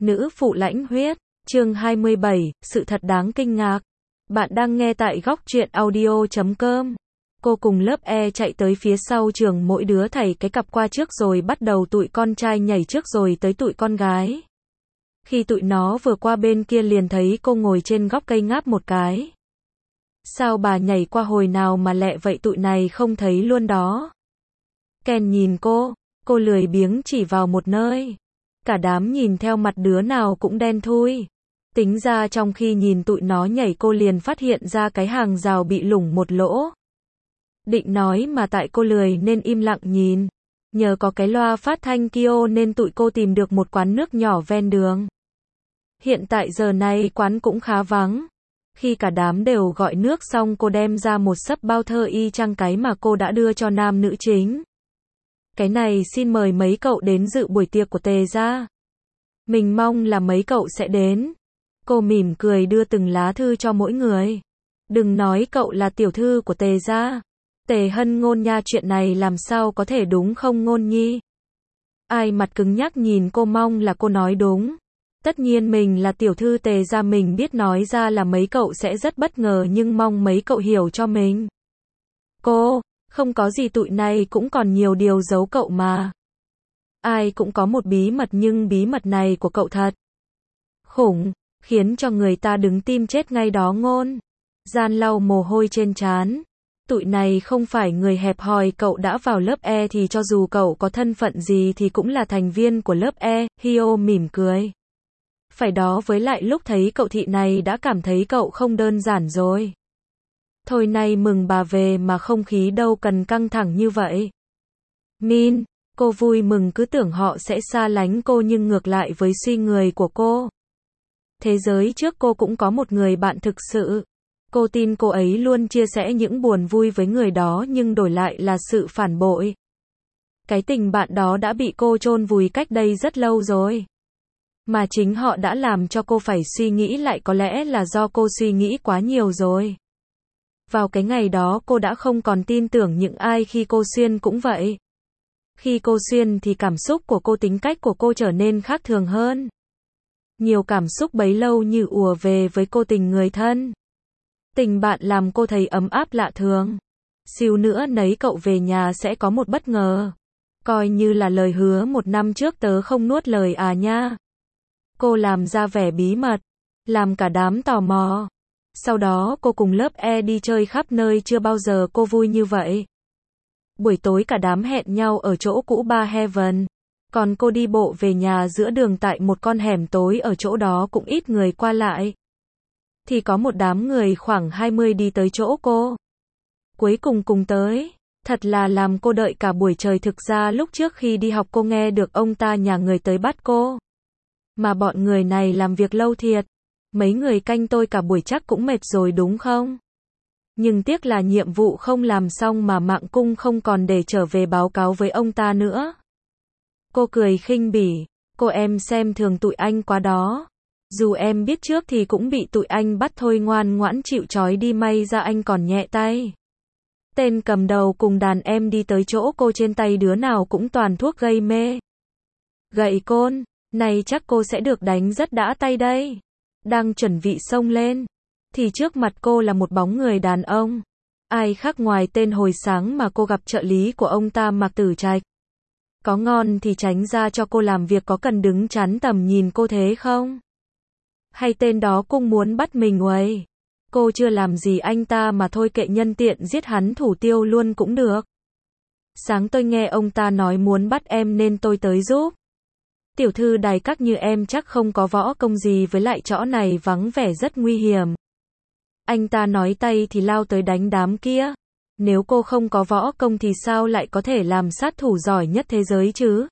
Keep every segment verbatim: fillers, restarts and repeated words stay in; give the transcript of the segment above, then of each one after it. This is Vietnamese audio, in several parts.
Nữ phụ lãnh huyết, chương hai mươi bảy, sự thật đáng kinh ngạc. Bạn đang nghe tại góc truyện audio chấm com. Cô cùng lớp E chạy tới phía sau trường, mỗi đứa thảy cái cặp qua trước rồi bắt đầu tụi con trai nhảy trước rồi tới tụi con gái. Khi tụi nó vừa qua bên kia liền thấy cô ngồi trên góc cây ngáp một cái. Sao bà nhảy qua hồi nào mà lẹ vậy, tụi này không thấy luôn đó. Ken nhìn cô, cô lười biếng chỉ vào một nơi. Cả đám nhìn theo mặt đứa nào cũng đen thui. Tính ra trong khi nhìn tụi nó nhảy cô liền phát hiện ra cái hàng rào bị lủng một lỗ. Định nói mà tại cô lười nên im lặng nhìn. Nhờ có cái loa phát thanh kia nên tụi cô tìm được một quán nước nhỏ ven đường. Hiện tại giờ này quán cũng khá vắng. Khi cả đám đều gọi nước xong cô đem ra một xấp bao thơ y chang cái mà cô đã đưa cho nam nữ chính. Cái này xin mời mấy cậu đến dự buổi tiệc của Tề gia. Mình mong là mấy cậu sẽ đến. Cô mỉm cười đưa từng lá thư cho mỗi người. Đừng nói cậu là tiểu thư của Tề gia. Tề Hân Ngôn nha, chuyện này làm sao có thể đúng không Ngôn nhi? Ai mặt cứng nhắc nhìn cô, mong là cô nói đúng. Tất nhiên mình là tiểu thư Tề gia, mình biết nói ra là mấy cậu sẽ rất bất ngờ, nhưng mong mấy cậu hiểu cho mình. Cô, không có gì, tụi này cũng còn nhiều điều giấu cậu mà. Ai cũng có một bí mật, nhưng bí mật này của cậu thật khủng, khiến cho người ta đứng tim chết ngay đó. Ngôn Gian lau mồ hôi trên trán. Tụi này không phải người hẹp hòi, cậu đã vào lớp E thì cho dù cậu có thân phận gì thì cũng là thành viên của lớp E. Hio mỉm cười. Phải đó, với lại lúc thấy cậu thị này đã cảm thấy cậu không đơn giản rồi. Thôi nay mừng bà về mà không khí đâu cần căng thẳng như vậy. Min, cô vui mừng, cứ tưởng họ sẽ xa lánh cô nhưng ngược lại với suy người của cô. Thế giới trước cô cũng có một người bạn thực sự. Cô tin cô ấy luôn chia sẻ những buồn vui với người đó nhưng đổi lại là sự phản bội. Cái tình bạn đó đã bị cô chôn vùi cách đây rất lâu rồi. Mà chính họ đã làm cho cô phải suy nghĩ lại, có lẽ là do cô suy nghĩ quá nhiều rồi. Vào cái ngày đó cô đã không còn tin tưởng những ai, khi cô xuyên cũng vậy. Khi cô xuyên thì cảm xúc của cô, tính cách của cô trở nên khác thường hơn. Nhiều cảm xúc bấy lâu như ùa về với cô, tình người thân. Tình bạn làm cô thấy ấm áp lạ thường. Xíu nữa nấy cậu về nhà sẽ có một bất ngờ. Coi như là lời hứa một năm trước tớ không nuốt lời à nha. Cô làm ra vẻ bí mật, làm cả đám tò mò. Sau đó cô cùng lớp E đi chơi khắp nơi, chưa bao giờ cô vui như vậy. Buổi tối cả đám hẹn nhau ở chỗ cũ Bar Heaven. Còn cô đi bộ về nhà giữa đường tại một con hẻm tối, ở chỗ đó cũng ít người qua lại. Thì có một đám người khoảng hai mươi đi tới chỗ cô. Cuối cùng cùng tới. Thật là làm cô đợi cả buổi trời. Thực ra lúc trước khi đi học cô nghe được ông ta nhà người tới bắt cô. Mà bọn người này làm việc lâu thiệt. Mấy người canh tôi cả buổi chắc cũng mệt rồi đúng không? Nhưng tiếc là nhiệm vụ không làm xong mà mạng cung không còn để trở về báo cáo với ông ta nữa. Cô cười khinh bỉ. Cô em xem thường tụi anh quá đó. Dù em biết trước thì cũng bị tụi anh bắt thôi, ngoan ngoãn chịu trói đi, may ra anh còn nhẹ tay. Tên cầm đầu cùng đàn em đi tới chỗ cô, trên tay đứa nào cũng toàn thuốc gây mê. Gậy côn, này chắc cô sẽ được đánh rất đã tay đây. Đang chuẩn bị xông lên, thì trước mặt cô là một bóng người đàn ông. Ai khác ngoài tên hồi sáng mà cô gặp, trợ lý của ông ta Mạc Tử Trạch. Có ngon thì tránh ra cho cô làm việc, có cần đứng chắn tầm nhìn cô thế không? Hay tên đó cũng muốn bắt mình uầy? Cô chưa làm gì anh ta mà thôi kệ, nhân tiện giết hắn thủ tiêu luôn cũng được. Sáng tôi nghe ông ta nói muốn bắt em nên tôi tới giúp. Tiểu thư đài các như em chắc không có võ công gì, với lại chỗ này vắng vẻ rất nguy hiểm. Anh ta nói tay thì lao tới đánh đám kia. Nếu cô không có võ công thì sao lại có thể làm sát thủ giỏi nhất thế giới chứ?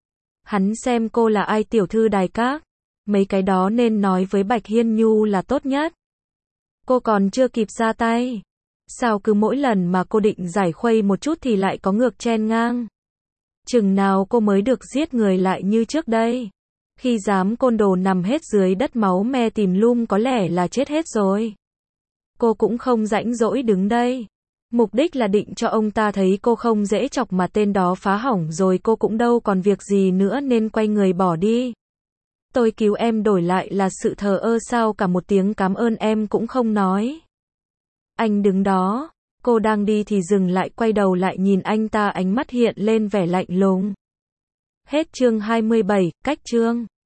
Hắn xem cô là ai, tiểu thư đài các? Mấy cái đó nên nói với Bạch Hiên Nhu là tốt nhất. Cô còn chưa kịp ra tay. Sao cứ mỗi lần mà cô định giải khuây một chút thì lại có ngược chen ngang? Chừng nào cô mới được giết người lại như trước đây? Khi dám côn đồ nằm hết dưới đất máu me tìm lum có lẽ là chết hết rồi. Cô cũng không rãnh rỗi đứng đây. Mục đích là định cho ông ta thấy cô không dễ chọc, mà tên đó phá hỏng rồi cô cũng đâu còn việc gì nữa nên quay người bỏ đi. tôi cứu em đổi lại là sự thờ ơ sao cả một tiếng cảm ơn em cũng không nói. Anh đứng đó, cô đang đi thì dừng lại quay đầu lại nhìn anh ta ánh mắt hiện lên vẻ lạnh lùng. Hết chương hai mươi bảy, cách chương.